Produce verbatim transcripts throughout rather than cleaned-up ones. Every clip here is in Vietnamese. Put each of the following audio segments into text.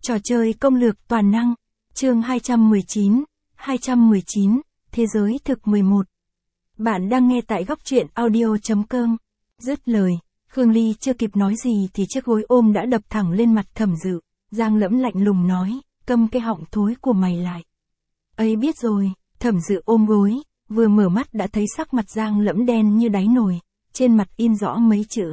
Trò chơi công lược toàn năng, chương hai trăm mười chín, hai trăm mười chín, Thế giới thực mười một. Bạn đang nghe tại góc truyện audio chấm com. Dứt lời, Khương Ly chưa kịp nói gì thì chiếc gối ôm đã đập thẳng lên mặt Thẩm Dự, Giang Lẫm lạnh lùng nói, câm cái họng thối của mày lại. Ấy biết rồi, Thẩm Dự ôm gối, vừa mở mắt đã thấy sắc mặt Giang Lẫm đen như đáy nồi, trên mặt in rõ mấy chữ.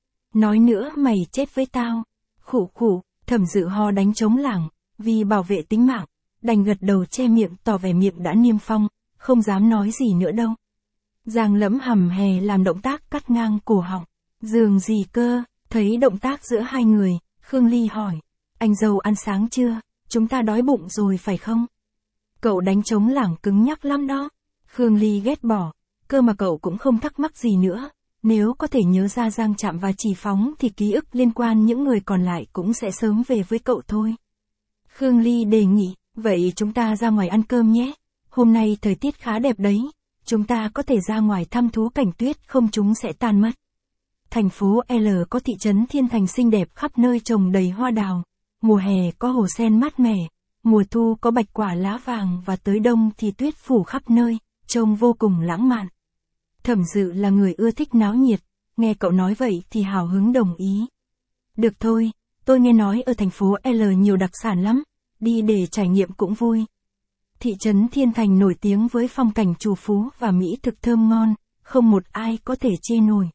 Nói nữa mày chết với tao. Khụ khụ, Thẩm Dự ho đánh trống lảng, vì bảo vệ tính mạng, đành gật đầu che miệng tỏ vẻ miệng đã niêm phong, không dám nói gì nữa đâu. Giang Lẫm hầm hè làm động tác cắt ngang cổ họng. Giường gì cơ? Thấy động tác giữa hai người, Khương Ly hỏi. Anh dâu ăn sáng chưa? Chúng ta đói bụng rồi phải không? Cậu đánh trống lảng cứng nhắc lắm đó. Khương Ly ghét bỏ. Cơ mà cậu cũng không thắc mắc gì nữa. Nếu có thể nhớ ra Giang Trạm và Chỉ Phóng thì ký ức liên quan những người còn lại cũng sẽ sớm về với cậu thôi. Khương Ly đề nghị, vậy chúng ta ra ngoài ăn cơm nhé. Hôm nay thời tiết khá đẹp đấy. Chúng ta có thể ra ngoài thăm thú cảnh tuyết không chúng sẽ tan mất. Thành phố L có thị trấn Thiên Thành xinh đẹp khắp nơi trồng đầy hoa đào. Mùa hè có hồ sen mát mẻ. Mùa thu có bạch quả lá vàng và tới đông thì tuyết phủ khắp nơi, trông vô cùng lãng mạn. Thẩm Dự là người ưa thích náo nhiệt, nghe cậu nói vậy thì hào hứng đồng ý. Được thôi, tôi nghe nói ở thành phố L nhiều đặc sản lắm, đi để trải nghiệm cũng vui. Thị trấn Thiên Thành nổi tiếng với phong cảnh trù phú và mỹ thực thơm ngon, không một ai có thể chê nổi.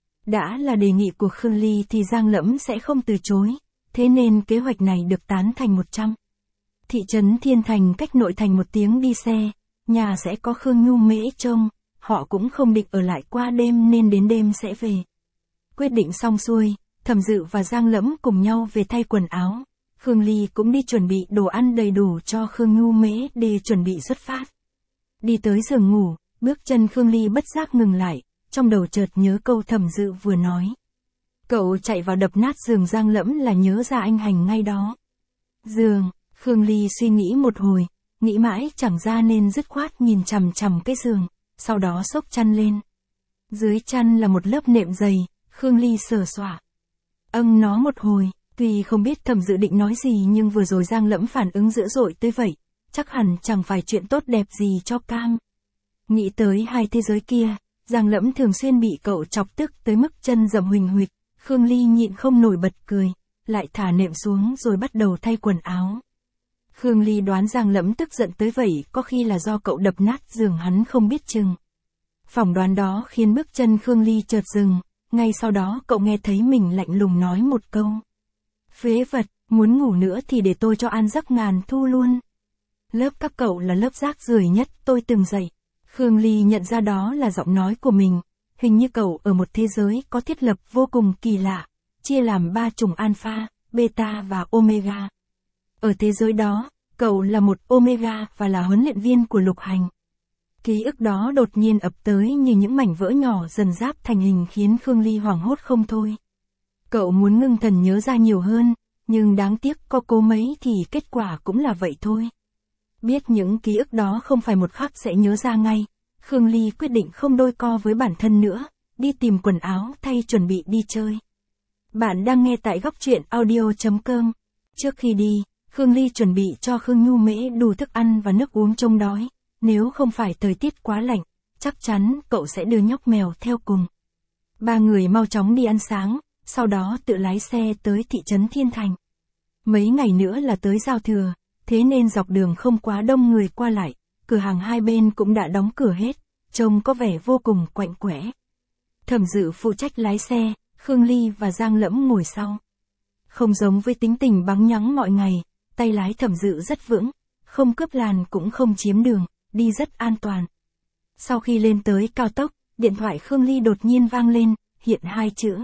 Đã là đề nghị của Khương Ly thì Giang Lẫm sẽ không từ chối, thế nên kế hoạch này được tán thành một trăm. Thị trấn Thiên Thành cách nội thành một tiếng đi xe, nhà sẽ có Khương Nhu Mễ trông, họ cũng không định ở lại qua đêm nên đến đêm sẽ về. Quyết định xong xuôi, Thẩm Dự và Giang Lẫm cùng nhau về thay quần áo. Khương Ly cũng đi chuẩn bị đồ ăn đầy đủ cho Khương Nhu Mễ để chuẩn bị xuất phát. Đi tới giường ngủ, bước chân Khương Ly bất giác ngừng lại, trong đầu chợt nhớ câu Thẩm Dự vừa nói. Cậu chạy vào đập nát giường Giang Lẫm là nhớ ra anh Hành ngay đó. Giường, Khương Ly suy nghĩ một hồi, nghĩ mãi chẳng ra nên dứt khoát nhìn chằm chằm cái giường, sau đó xốc chăn lên. Dưới chăn là một lớp nệm dày, Khương Ly sờ soạng. Âng nó một hồi. Tuy không biết Thẩm Dự định nói gì nhưng vừa rồi Giang Lẫm phản ứng dữ dội tới vậy, chắc hẳn chẳng phải chuyện tốt đẹp gì cho cam. Nghĩ tới hai thế giới kia, Giang Lẫm thường xuyên bị cậu chọc tức tới mức chân rậm huỳnh huỵch, Khương Ly nhịn không nổi bật cười, lại thả nệm xuống rồi bắt đầu thay quần áo. Khương Ly đoán Giang Lẫm tức giận tới vậy có khi là do cậu đập nát giường hắn không biết chừng. Phỏng đoán đó khiến bước chân Khương Ly chợt dừng, ngay sau đó cậu nghe thấy mình lạnh lùng nói một câu. Phế vật, muốn ngủ nữa thì để tôi cho an giấc ngàn thu luôn. Lớp các cậu là lớp rác rưởi nhất tôi từng dạy. Khương Ly nhận ra đó là giọng nói của mình, hình như cậu ở một thế giới có thiết lập vô cùng kỳ lạ, chia làm ba chủng alpha, beta và omega. Ở thế giới đó, cậu là một omega và là huấn luyện viên của Lục Hành. Ký ức đó đột nhiên ập tới như những mảnh vỡ nhỏ dần ráp thành hình khiến Khương Ly hoảng hốt không thôi. Cậu muốn ngưng thần nhớ ra nhiều hơn, nhưng đáng tiếc có cố mấy thì kết quả cũng là vậy thôi. Biết những ký ức đó không phải một khắc sẽ nhớ ra ngay, Khương Ly quyết định không đôi co với bản thân nữa, đi tìm quần áo thay chuẩn bị đi chơi. Bạn đang nghe tại góc truyện audio chấm com. Trước khi đi, Khương Ly chuẩn bị cho Khương Nhu Mễ đủ thức ăn và nước uống trông đói, nếu không phải thời tiết quá lạnh, chắc chắn cậu sẽ đưa nhóc mèo theo cùng. Ba người mau chóng đi ăn sáng, sau đó tự lái xe tới thị trấn Thiên Thành. Mấy ngày nữa là tới giao thừa, thế nên dọc đường không quá đông người qua lại, cửa hàng hai bên cũng đã đóng cửa hết, trông có vẻ vô cùng quạnh quẽ. Thẩm Dự phụ trách lái xe, Khương Ly và Giang Lẫm ngồi sau. Không giống với tính tình bắn nhắng mọi ngày, tay lái Thẩm Dự rất vững, không cướp làn cũng không chiếm đường, đi rất an toàn. Sau khi lên tới cao tốc, điện thoại Khương Ly đột nhiên vang lên, hiện hai chữ.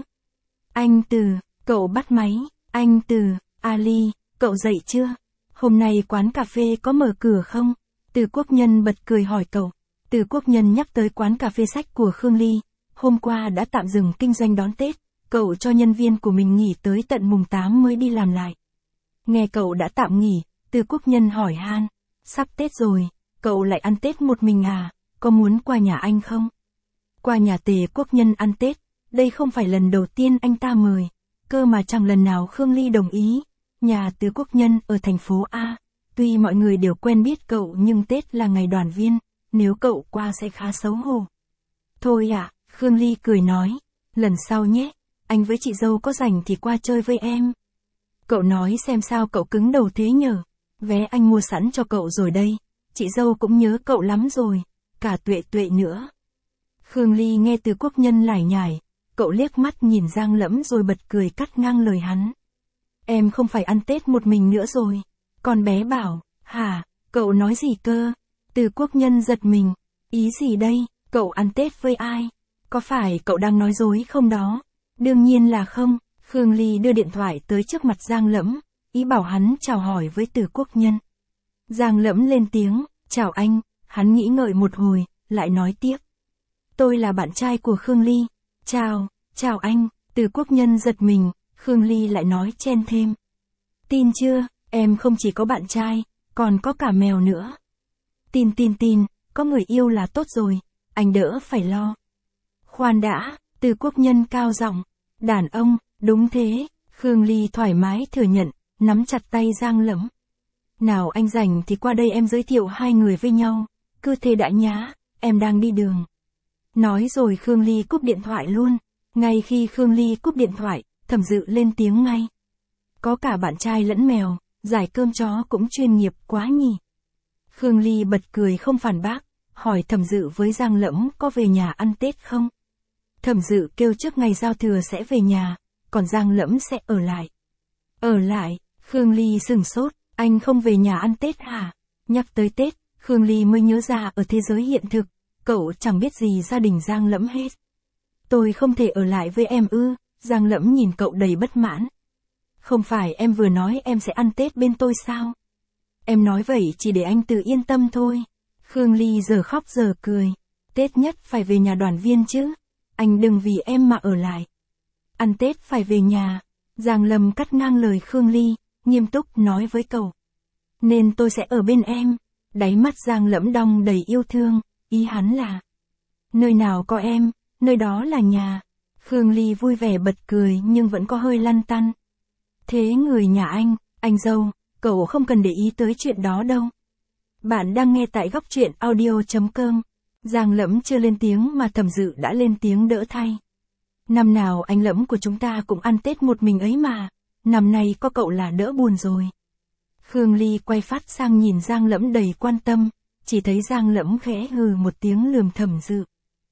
Anh Từ, cậu bắt máy, anh Từ, Ali, cậu dậy chưa? Hôm nay quán cà phê có mở cửa không? Từ Quốc Nhân bật cười hỏi cậu. Từ Quốc Nhân nhắc tới quán cà phê sách của Khương Ly, hôm qua đã tạm dừng kinh doanh đón Tết, cậu cho nhân viên của mình nghỉ tới tận mùng tám mới đi làm lại. Nghe cậu đã tạm nghỉ, Từ Quốc Nhân hỏi han, sắp Tết rồi, cậu lại ăn Tết một mình à, có muốn qua nhà anh không? Qua nhà Tề Quốc Nhân ăn Tết, đây không phải lần đầu tiên anh ta mời, cơ mà chẳng lần nào Khương Ly đồng ý. nhà Từ Quốc Nhân ở thành phố A. Tuy mọi người đều quen biết cậu nhưng Tết là ngày đoàn viên, nếu cậu qua sẽ khá xấu hổ. Thôi ạ, à, Khương Ly cười nói, lần sau nhé, anh với chị dâu có rảnh thì qua chơi với em. Cậu nói xem sao cậu cứng đầu thế nhờ, vé anh mua sẵn cho cậu rồi đây, chị dâu cũng nhớ cậu lắm rồi, cả Tuệ Tuệ nữa. Khương Ly nghe Từ Quốc Nhân lải nhải, cậu liếc mắt nhìn Giang Lẫm rồi bật cười cắt ngang lời hắn. Em không phải ăn Tết một mình nữa rồi. Con bé bảo, hả, cậu nói gì cơ? Từ Quốc Nhân giật mình, ý gì đây, cậu ăn Tết với ai? Có phải cậu đang nói dối không đó? Đương nhiên là không, Khương Ly đưa điện thoại tới trước mặt Giang Lẫm, ý bảo hắn chào hỏi với Từ Quốc Nhân. Giang Lẫm lên tiếng, chào anh, hắn nghĩ ngợi một hồi, lại nói tiếp. Tôi là bạn trai của Khương Ly. Chào, chào anh, Từ Quốc Nhân giật mình, Khương Ly lại nói chen thêm. Tin chưa, em không chỉ có bạn trai, còn có cả mèo nữa. Tin tin tin, có người yêu là tốt rồi, anh đỡ phải lo. Khoan đã, Từ Quốc Nhân cao giọng, đàn ông, đúng thế, Khương Ly thoải mái thừa nhận, nắm chặt tay Giang Lẫm. Nào anh rảnh thì qua đây em giới thiệu hai người với nhau, cứ thế đã nhá, em đang đi đường. Nói rồi Khương Ly cúp điện thoại luôn, ngay khi Khương Ly cúp điện thoại, Thẩm Dự lên tiếng ngay. Có cả bạn trai lẫn mèo, giải cơm chó cũng chuyên nghiệp quá nhỉ. Khương Ly bật cười không phản bác, hỏi Thẩm Dự với Giang Lẫm có về nhà ăn Tết không? Thẩm Dự kêu trước ngày giao thừa sẽ về nhà, còn Giang Lẫm sẽ ở lại. Ở lại, Khương Ly sừng sốt, anh không về nhà ăn Tết hả? Nhắc tới Tết, Khương Ly mới nhớ ra ở thế giới hiện thực, cậu chẳng biết gì gia đình Giang Lẫm hết. Tôi không thể ở lại với em ư, Giang Lẫm nhìn cậu đầy bất mãn. Không phải em vừa nói em sẽ ăn Tết bên tôi sao? Em nói vậy chỉ để anh tự yên tâm thôi. Khương Ly giờ khóc giờ cười. Tết nhất phải về nhà đoàn viên chứ. Anh đừng vì em mà ở lại. Ăn Tết phải về nhà. Giang Lâm cắt ngang lời Khương Ly, nghiêm túc nói với cậu. Nên tôi sẽ ở bên em. Đáy mắt Giang Lẫm đong đầy yêu thương, ý hắn là. Nơi nào có em, nơi đó là nhà. Khương Ly vui vẻ bật cười nhưng vẫn có hơi lăn tăn. Thế người nhà anh, anh dâu, cậu không cần để ý tới chuyện đó đâu. Bạn đang nghe tại góc truyện audio chấm com. Giang Lẫm chưa lên tiếng mà Thẩm Dự đã lên tiếng đỡ thay. Năm nào anh Lẫm của chúng ta cũng ăn Tết một mình ấy mà, năm nay có cậu là đỡ buồn rồi. Khương Ly quay phát sang nhìn Giang Lẫm đầy quan tâm, chỉ thấy Giang Lẫm khẽ hừ một tiếng lườm Thẩm Dự.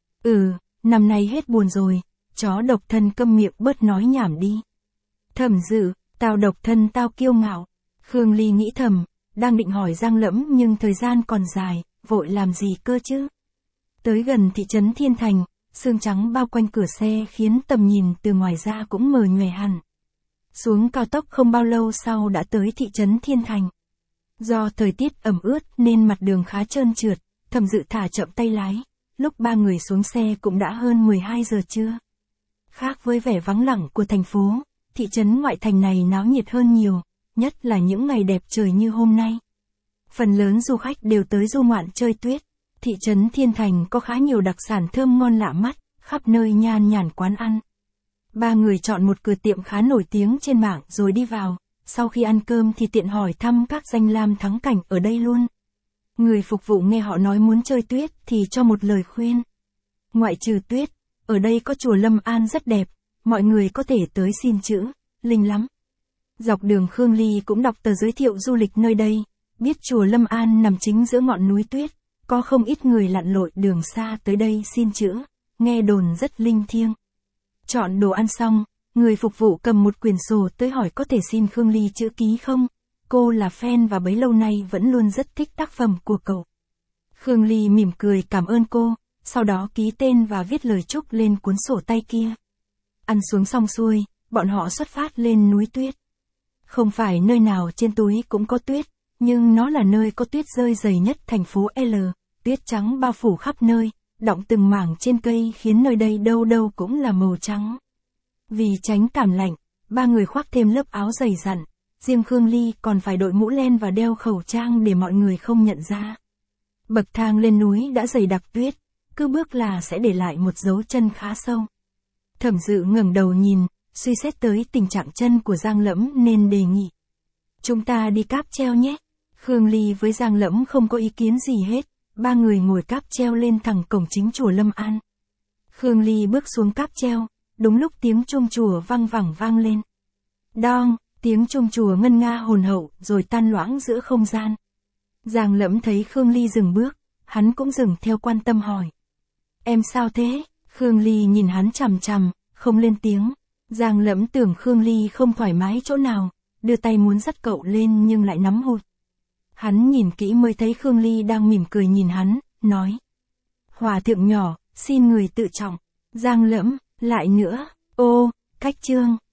Ừ, năm nay hết buồn rồi, chó độc thân câm miệng bớt nói nhảm đi. Thẩm Dự, tao độc thân tao kiêu ngạo. Khương Ly nghĩ thầm, đang định hỏi Giang Lẫm nhưng thời gian còn dài, vội làm gì cơ chứ. Tới gần thị trấn Thiên Thành, sương trắng bao quanh cửa xe khiến tầm nhìn từ ngoài ra cũng mờ nhòe hẳn. Xuống cao tốc không bao lâu sau đã tới thị trấn Thiên Thành. Do thời tiết ẩm ướt nên mặt đường khá trơn trượt, Thẩm Dự thả chậm tay lái, lúc ba người xuống xe cũng đã hơn mười hai giờ trưa. Khác với vẻ vắng lặng của thành phố, thị trấn ngoại thành này náo nhiệt hơn nhiều, nhất là những ngày đẹp trời như hôm nay. Phần lớn du khách đều tới du ngoạn chơi tuyết. Thị trấn Thiên Thành có khá nhiều đặc sản thơm ngon lạ mắt, khắp nơi nhan nhản quán ăn. Ba người chọn một cửa tiệm khá nổi tiếng trên mạng rồi đi vào, sau khi ăn cơm thì tiện hỏi thăm các danh lam thắng cảnh ở đây luôn. Người phục vụ nghe họ nói muốn chơi tuyết thì cho một lời khuyên. Ngoại trừ tuyết, ở đây có chùa Lâm An rất đẹp, mọi người có thể tới xin chữ, linh lắm. Dọc đường Khương Ly cũng đọc tờ giới thiệu du lịch nơi đây, biết chùa Lâm An nằm chính giữa ngọn núi tuyết, có không ít người lặn lội đường xa tới đây xin chữ, nghe đồn rất linh thiêng. Chọn đồ ăn xong, người phục vụ cầm một quyển sổ tới hỏi có thể xin Khương Ly chữ ký không, cô là fan và bấy lâu nay vẫn luôn rất thích tác phẩm của cậu. Khương Ly mỉm cười cảm ơn cô, sau đó ký tên và viết lời chúc lên cuốn sổ tay kia. Ăn xuống xong xuôi, bọn họ xuất phát lên núi tuyết. Không phải nơi nào trên túi cũng có tuyết, nhưng nó là nơi có tuyết rơi dày nhất thành phố L, tuyết trắng bao phủ khắp nơi, đọng từng mảng trên cây khiến nơi đây đâu đâu cũng là màu trắng. Vì tránh cảm lạnh, ba người khoác thêm lớp áo dày dặn, riêng Khương Ly còn phải đội mũ len và đeo khẩu trang để mọi người không nhận ra. Bậc thang lên núi đã dày đặc tuyết, cứ bước là sẽ để lại một dấu chân khá sâu. Thẩm Dự ngẩng đầu nhìn, suy xét tới tình trạng chân của Giang Lẫm nên đề nghị. chúng ta đi cáp treo nhé. Khương Ly với Giang Lẫm không có ý kiến gì hết, ba người ngồi cáp treo lên thẳng cổng chính chùa Lâm An. Khương Ly bước xuống cáp treo, đúng lúc tiếng chuông chùa vang vẳng vang lên. Đong, tiếng chuông chùa ngân nga hồn hậu rồi tan loãng giữa không gian. Giang Lẫm thấy Khương Ly dừng bước, hắn cũng dừng theo quan tâm hỏi. Em sao thế? Khương Ly nhìn hắn chằm chằm, không lên tiếng. Giang Lẫm tưởng Khương Ly không thoải mái chỗ nào, đưa tay muốn dắt cậu lên nhưng lại nắm hụt. Hắn nhìn kỹ mới thấy Khương Ly đang mỉm cười nhìn hắn, nói. Hòa thượng nhỏ, xin người tự trọng. Giang Lẫm, lại nữa, ô, cách chương.